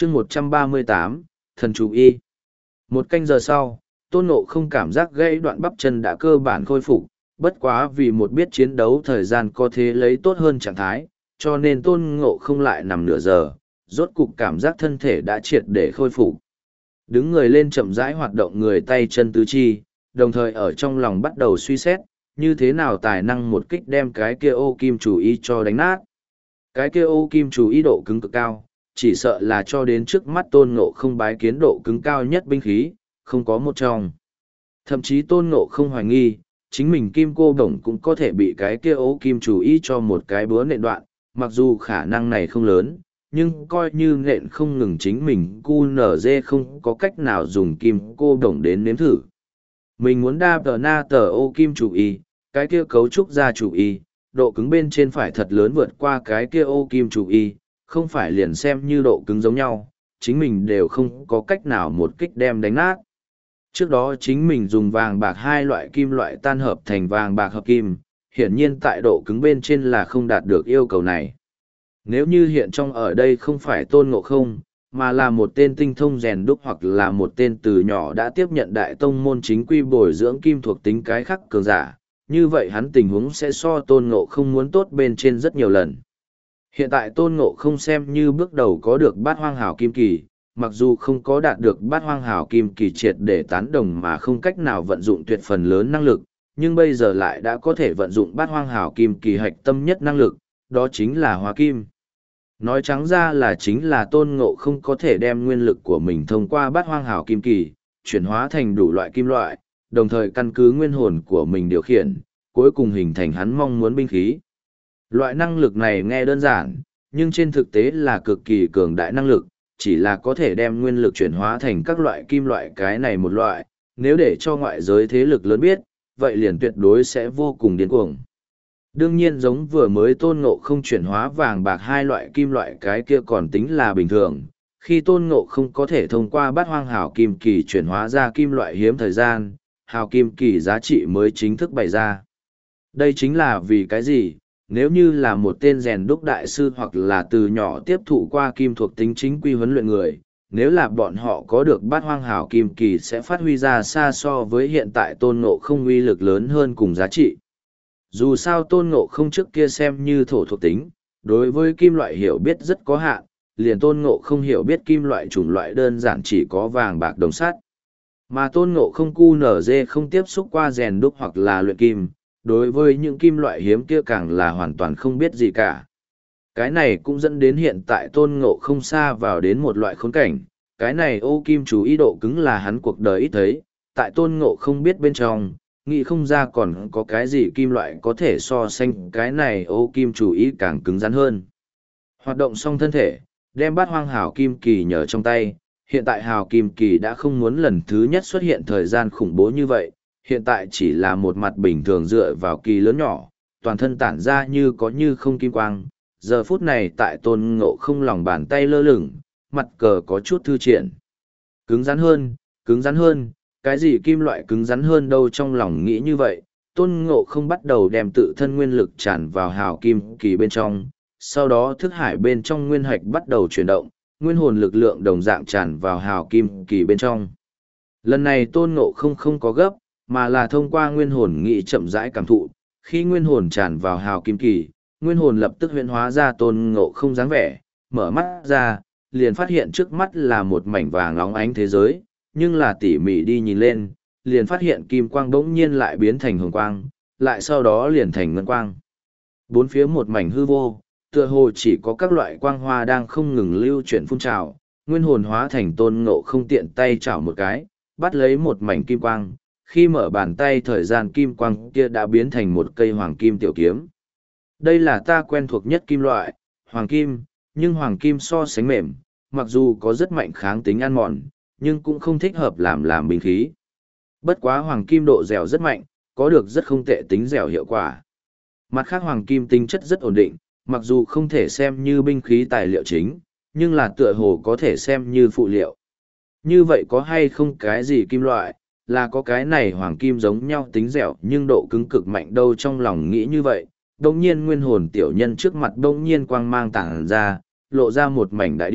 chương 138, thần chủ y. Một canh giờ sau, Tôn Ngộ không cảm giác gãy đoạn bắp chân đã cơ bản khôi phục, bất quá vì một biết chiến đấu thời gian có thế lấy tốt hơn trạng thái, cho nên Tôn Ngộ không lại nằm nửa giờ, rốt cục cảm giác thân thể đã triệt để khôi phục. Đứng người lên chậm rãi hoạt động người tay chân tứ chi, đồng thời ở trong lòng bắt đầu suy xét, như thế nào tài năng một kích đem cái kia ô kim chủ y cho đánh nát. Cái kia ô kim chủ y độ cứng cực cao, chỉ sợ là cho đến trước mắt Tôn Ngộ không bái kiến độ cứng cao nhất binh khí, không có một trong. Thậm chí Tôn Ngộ không hoài nghi, chính mình kim cô đồng cũng có thể bị cái kia ô kim chủ y cho một cái búa nện đoạn, mặc dù khả năng này không lớn, nhưng coi như nện không ngừng chính mình QNZ không có cách nào dùng kim cô đồng đến nếm thử. Mình muốn đa tờ na tờ ô kim chủ y, cái kia cấu trúc ra chủ y, độ cứng bên trên phải thật lớn vượt qua cái kia ô kim chủ y, không phải liền xem như độ cứng giống nhau, chính mình đều không có cách nào một kích đem đánh nát. Trước đó chính mình dùng vàng bạc hai loại kim loại tan hợp thành vàng bạc hợp kim, hiển nhiên tại độ cứng bên trên là không đạt được yêu cầu này. Nếu như hiện trong ở đây không phải Tôn Ngộ không, mà là một tên tinh thông rèn đúc hoặc là một tên từ nhỏ đã tiếp nhận đại tông môn chính quy bồi dưỡng kim thuộc tính cái khắc cường giả, như vậy hắn tình huống sẽ so Tôn Ngộ không muốn tốt bên trên rất nhiều lần. Hiện tại Tôn Ngộ không xem như bước đầu có được bát hoang hảo kim kỳ, mặc dù không có đạt được bát hoang hảo kim kỳ triệt để tán đồng mà không cách nào vận dụng tuyệt phần lớn năng lực, nhưng bây giờ lại đã có thể vận dụng bát hoang hảo kim kỳ hạch tâm nhất năng lực, đó chính là hóa kim. Nói trắng ra là chính là Tôn Ngộ không có thể đem nguyên lực của mình thông qua bát hoang hảo kim kỳ, chuyển hóa thành đủ loại kim loại, đồng thời căn cứ nguyên hồn của mình điều khiển, cuối cùng hình thành hắn mong muốn binh khí. Loại năng lực này nghe đơn giản, nhưng trên thực tế là cực kỳ cường đại năng lực, chỉ là có thể đem nguyên lực chuyển hóa thành các loại kim loại cái này một loại, nếu để cho ngoại giới thế lực lớn biết, vậy liền tuyệt đối sẽ vô cùng điên cuồng. Đương nhiên giống vừa mới Tôn Ngộ không chuyển hóa vàng bạc hai loại kim loại cái kia còn tính là bình thường, khi Tôn Ngộ không có thể thông qua bát hoang hảo kim kỳ chuyển hóa ra kim loại hiếm thời gian, hào kim kỳ giá trị mới chính thức bày ra. Đây chính là vì cái gì? Nếu như là một tên rèn đúc đại sư hoặc là từ nhỏ tiếp thụ qua kim thuộc tính chính quy huấn luyện người, nếu là bọn họ có được bát hoang hảo kim kỳ sẽ phát huy ra xa so với hiện tại Tôn Ngộ không uy lực lớn hơn cùng giá trị. Dù sao Tôn Ngộ không trước kia xem như thổ thuộc tính, đối với kim loại hiểu biết rất có hạn, liền Tôn Ngộ không hiểu biết kim loại chủng loại đơn giản chỉ có vàng bạc đồng sắt. Mà Tôn Ngộ không QNZ không tiếp xúc qua rèn đúc hoặc là luyện kim, đối với những kim loại hiếm kia càng là hoàn toàn không biết gì cả. Cái này cũng dẫn đến hiện tại Tôn Ngộ không xa vào đến một loại khốn cảnh, cái này ô kim chú ý độ cứng là hắn cuộc đời ít thấy, tại Tôn Ngộ không biết bên trong, nghĩ không ra còn có cái gì kim loại có thể so sánh cái này ô kim chú ý càng cứng rắn hơn. Hoạt động xong thân thể, đem bát hoang hào kim kỳ nhờ trong tay, hiện tại hào kim kỳ đã không muốn lần thứ nhất xuất hiện thời gian khủng bố như vậy, hiện tại chỉ là một mặt bình thường dựa vào kỳ lớn nhỏ, toàn thân tản ra như có như không kim quang. Giờ phút này tại Tôn Ngộ không lòng bàn tay lơ lửng, mặt cờ có chút thư triển. Cứng rắn hơn, cái gì kim loại cứng rắn hơn đâu trong lòng nghĩ như vậy, Tôn Ngộ không bắt đầu đem tự thân nguyên lực tràn vào hào kim kỳ bên trong, sau đó thức hải bên trong nguyên hạch bắt đầu chuyển động, nguyên hồn lực lượng đồng dạng tràn vào hào kim kỳ bên trong. Lần này Tôn Ngộ không có gấp, mà là thông qua nguyên hồn nghị chậm rãi cảm thụ, khi nguyên hồn tràn vào hào kim kỳ, nguyên hồn lập tức huyễn hóa ra Tôn Ngộ không dáng vẻ, mở mắt ra, liền phát hiện trước mắt là một mảnh vàng óng ánh thế giới, nhưng là tỉ mỉ đi nhìn lên, liền phát hiện kim quang bỗng nhiên lại biến thành hồng quang, lại sau đó liền thành ngân quang. Bốn phía một mảnh hư vô, tựa hồ chỉ có các loại quang hoa đang không ngừng lưu chuyển phun trào, nguyên hồn hóa thành Tôn Ngộ không tiện tay chảo một cái, bắt lấy một mảnh kim quang, khi mở bàn tay thời gian kim quang kia đã biến thành một cây hoàng kim tiểu kiếm. Đây là ta quen thuộc nhất kim loại, hoàng kim, nhưng hoàng kim so sánh mềm, mặc dù có rất mạnh kháng tính ăn mòn, nhưng cũng không thích hợp làm binh khí. Bất quá hoàng kim độ dẻo rất mạnh, có được rất không tệ tính dẻo hiệu quả. Mặt khác hoàng kim tính chất rất ổn định, mặc dù không thể xem như binh khí tài liệu chính, nhưng là tựa hồ có thể xem như phụ liệu. Như vậy có hay không cái gì kim loại, là có cái này hoàng kim giống nhau tính dẻo nhưng độ cứng cực mạnh đâu trong lòng nghĩ như vậy. Đồng nhiên nguyên hồn tiểu nhân trước mặt đông nhiên quang mang tản ra, lộ ra một mảnh đại địa,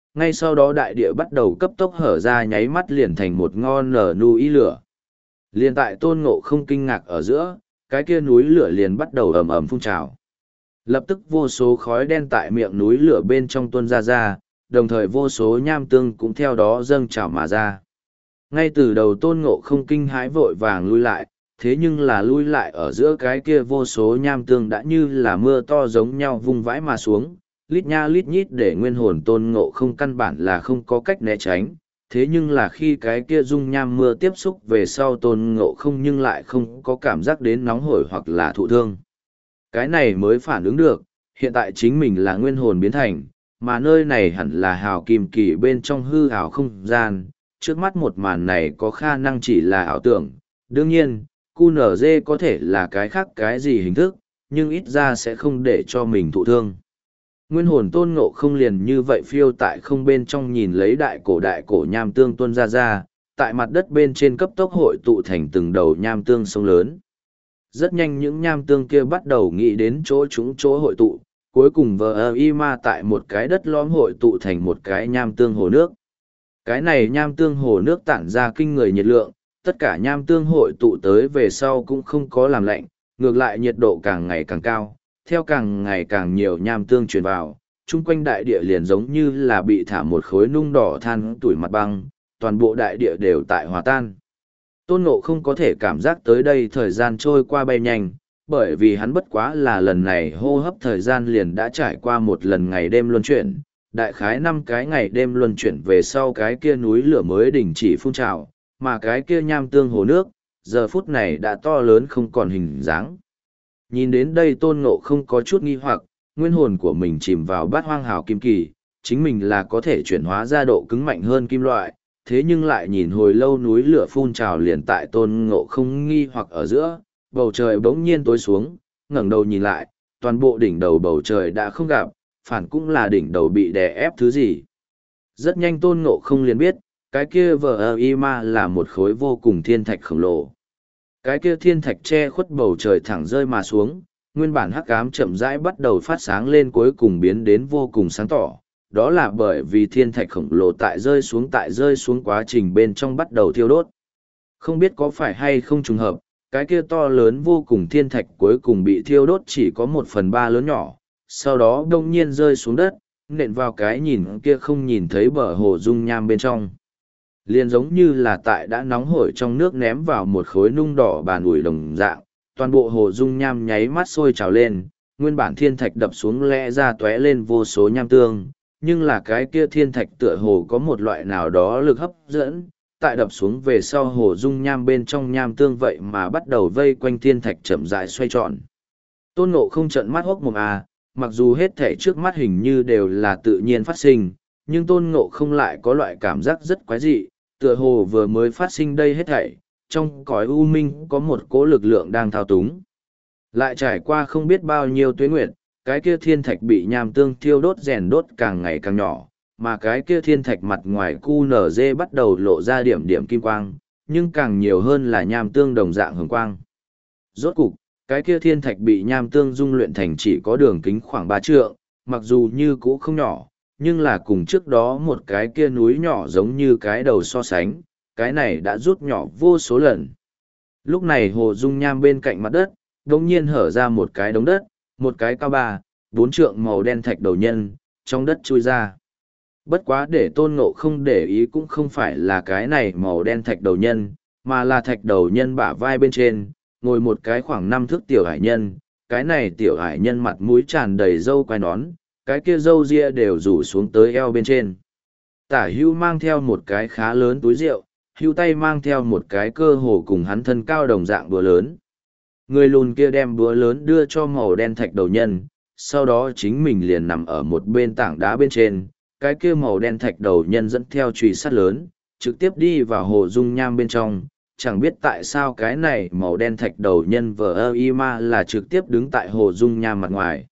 ngay sau đó đại địa bắt đầu cấp tốc hở ra nháy mắt liền thành một ngon nở núi lửa. Liền tại Tôn Ngộ không kinh ngạc ở giữa, cái kia núi lửa liền bắt đầu ầm ầm phun trào. Lập tức vô số khói đen tại miệng núi lửa bên trong tuôn ra, đồng thời vô số nham tương cũng theo đó dâng trào mà ra. Ngay từ đầu Tôn Ngộ không kinh hãi vội vàng lui lại, thế nhưng là lui lại ở giữa cái kia vô số nham tương đã như là mưa to giống nhau vung vãi mà xuống, lít nha lít nhít để nguyên hồn Tôn Ngộ không căn bản là không có cách né tránh. Thế nhưng là khi cái kia dung nham mưa tiếp xúc về sau Tôn Ngộ không nhưng lại không có cảm giác đến nóng hổi hoặc là thụ thương. Cái này mới phản ứng được, hiện tại chính mình là nguyên hồn biến thành, mà nơi này hẳn là hào kim kỳ bên trong hư ảo không gian, trước mắt một màn này có khả năng chỉ là ảo tưởng. Đương nhiên, QNZ có thể là cái khác cái gì hình thức, nhưng ít ra sẽ không để cho mình thụ thương. Nguyên hồn Tôn Ngộ không liền như vậy phiêu tại không bên trong nhìn lấy đại cổ nham tương tuôn ra, tại mặt đất bên trên cấp tốc hội tụ thành từng đầu nham tương sông lớn. Rất nhanh những nham tương kia bắt đầu nghĩ đến chỗ hội tụ, cuối cùng vờ y ma tại một cái đất lõm hội tụ thành một cái nham tương hồ nước. Cái này nham tương hồ nước tản ra kinh người nhiệt lượng, tất cả nham tương hội tụ tới về sau cũng không có làm lạnh, ngược lại nhiệt độ càng ngày càng cao, theo càng ngày càng nhiều nham tương truyền vào, chung quanh đại địa liền giống như là bị thả một khối nung đỏ than tuổi mặt băng, toàn bộ đại địa đều tại hòa tan. Tôn Ngộ không có thể cảm giác tới đây thời gian trôi qua bay nhanh, bởi vì hắn bất quá là lần này hô hấp thời gian liền đã trải qua một lần ngày đêm luân chuyển, đại khái 5 cái ngày đêm luân chuyển về sau cái kia núi lửa mới đình chỉ phun trào, mà cái kia nham tương hồ nước, giờ phút này đã to lớn không còn hình dáng. Nhìn đến đây Tôn Ngộ không có chút nghi hoặc, nguyên hồn của mình chìm vào bát hoang hào kim kỳ, chính mình là có thể chuyển hóa ra độ cứng mạnh hơn kim loại, thế nhưng lại nhìn hồi lâu núi lửa phun trào liền tại Tôn Ngộ không nghi hoặc ở giữa, bầu trời bỗng nhiên tối xuống, ngẩng đầu nhìn lại, toàn bộ đỉnh đầu bầu trời đã không gặp, phản cũng là đỉnh đầu bị đè ép thứ gì. Rất nhanh Tôn Ngộ không liền biết, cái kia vờ y ma là một khối vô cùng thiên thạch khổng lồ. Cái kia thiên thạch che khuất bầu trời thẳng rơi mà xuống, nguyên bản hắc ám chậm rãi bắt đầu phát sáng lên cuối cùng biến đến vô cùng sáng tỏ. Đó là bởi vì thiên thạch khổng lồ tại rơi xuống quá trình bên trong bắt đầu thiêu đốt. Không biết có phải hay không trùng hợp, cái kia to lớn vô cùng thiên thạch cuối cùng bị thiêu đốt chỉ có 1/3 lớn nhỏ, sau đó đông nhiên rơi xuống đất, nện vào cái nhìn kia không nhìn thấy bờ hồ dung nham bên trong. Liền giống như là tại đã nóng hổi trong nước ném vào một khối nung đỏ bàn ủi đồng dạng, toàn bộ hồ dung nham nháy mắt sôi trào lên, nguyên bản thiên thạch đập xuống lẽ ra tóe lên vô số nham tương, nhưng là cái kia thiên thạch tựa hồ có một loại nào đó lực hấp dẫn, tại đập xuống về sau hồ dung nham bên trong nham tương vậy mà bắt đầu vây quanh thiên thạch chậm rãi xoay tròn. Tôn Ngộ không trợn mắt hốc mồm mặc dù hết thể trước mắt hình như đều là tự nhiên phát sinh, nhưng Tôn Ngộ không lại có loại cảm giác rất quái dị, tựa hồ vừa mới phát sinh đây hết thảy, trong cõi u minh có một cỗ lực lượng đang thao túng. Lại trải qua không biết bao nhiêu tuế nguyệt, cái kia thiên thạch bị nham tương thiêu đốt rèn đốt càng ngày càng nhỏ, mà cái kia thiên thạch mặt ngoài QNZ bắt đầu lộ ra điểm điểm kim quang, nhưng càng nhiều hơn là nham tương đồng dạng hồng quang. Rốt cục, cái kia thiên thạch bị nham tương dung luyện thành chỉ có đường kính khoảng 3 trượng, mặc dù như cũ không nhỏ, nhưng là cùng trước đó một cái kia núi nhỏ giống như cái đầu so sánh, cái này đã rút nhỏ vô số lần. Lúc này hồ dung nham bên cạnh mặt đất, đột nhiên hở ra một cái đống đất, một cái cao 3-4 trượng màu đen thạch đầu nhân, trong đất chui ra. Bất quá để Tôn Ngộ không để ý cũng không phải là cái này màu đen thạch đầu nhân, mà là thạch đầu nhân bả vai bên trên, ngồi một cái khoảng 5 thước tiểu hải nhân, cái này tiểu hải nhân mặt mũi tràn đầy râu quai nón, cái kia râu ria đều rủ xuống tới eo bên trên. Tả hưu mang theo một cái khá lớn túi rượu, hưu tay mang theo một cái cơ hồ cùng hắn thân cao đồng dạng búa lớn. Người lùn kia đem búa lớn đưa cho màu đen thạch đầu nhân, sau đó chính mình liền nằm ở một bên tảng đá bên trên, cái kia màu đen thạch đầu nhân dẫn theo chùy sắt lớn, trực tiếp đi vào hồ dung nham bên trong. Chẳng biết tại sao cái này màu đen thạch đầu nhân vờ y ma là trực tiếp đứng tại hồ dung nham mặt ngoài.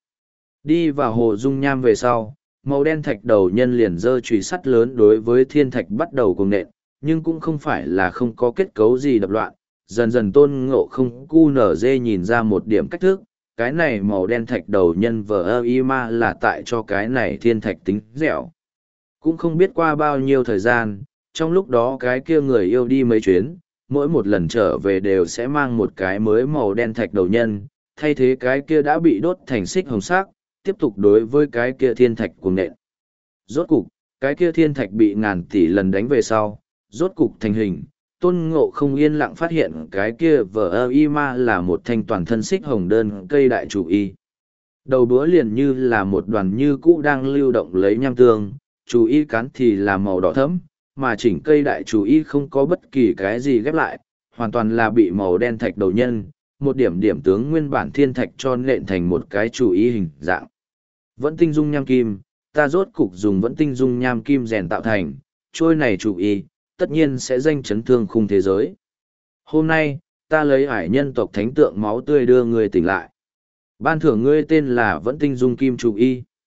Đi vào hồ dung nham về sau, màu đen thạch đầu nhân liền giơ chùy sắt lớn đối với thiên thạch bắt đầu cùng nện, nhưng cũng không phải là không có kết cấu gì đập loạn. Dần dần Tôn Ngộ không QNZ nhìn ra một điểm cách thức, cái này màu đen thạch đầu nhân vờ y ma là tại cho cái này thiên thạch tính dẻo. Cũng không biết qua bao nhiêu thời gian, trong lúc đó cái kia người yêu đi mấy chuyến, mỗi một lần trở về đều sẽ mang một cái mới màu đen thạch đầu nhân, thay thế cái kia đã bị đốt thành xích hồng sắc, tiếp tục đối với cái kia thiên thạch cuồng nện. Rốt cục, cái kia thiên thạch bị ngàn tỷ lần đánh về sau, rốt cục thành hình. Tôn Ngộ không yên lặng phát hiện cái kia vờ y ma là một thanh toàn thân xích hồng đơn cây đại chủ y. Đầu búa liền như là một đoàn như cũ đang lưu động lấy nham tương, chủ y cán thì là màu đỏ thẫm, mà chỉnh cây đại chủ y không có bất kỳ cái gì ghép lại, hoàn toàn là bị màu đen thạch đầu nhân, một điểm điểm tướng nguyên bản thiên thạch cho nện thành một cái chủ y hình dạng. Vẫn tinh dung nham kim, ta rốt cục dùng vẫn tinh dung nham kim rèn tạo thành, trôi này chủ y, tất nhiên sẽ danh chấn thương khung thế giới. Hôm nay, ta lấy hải nhân tộc thánh tượng máu tươi đưa người tỉnh lại. Ban thưởng ngươi tên là vẫn tinh dung kim chủ y.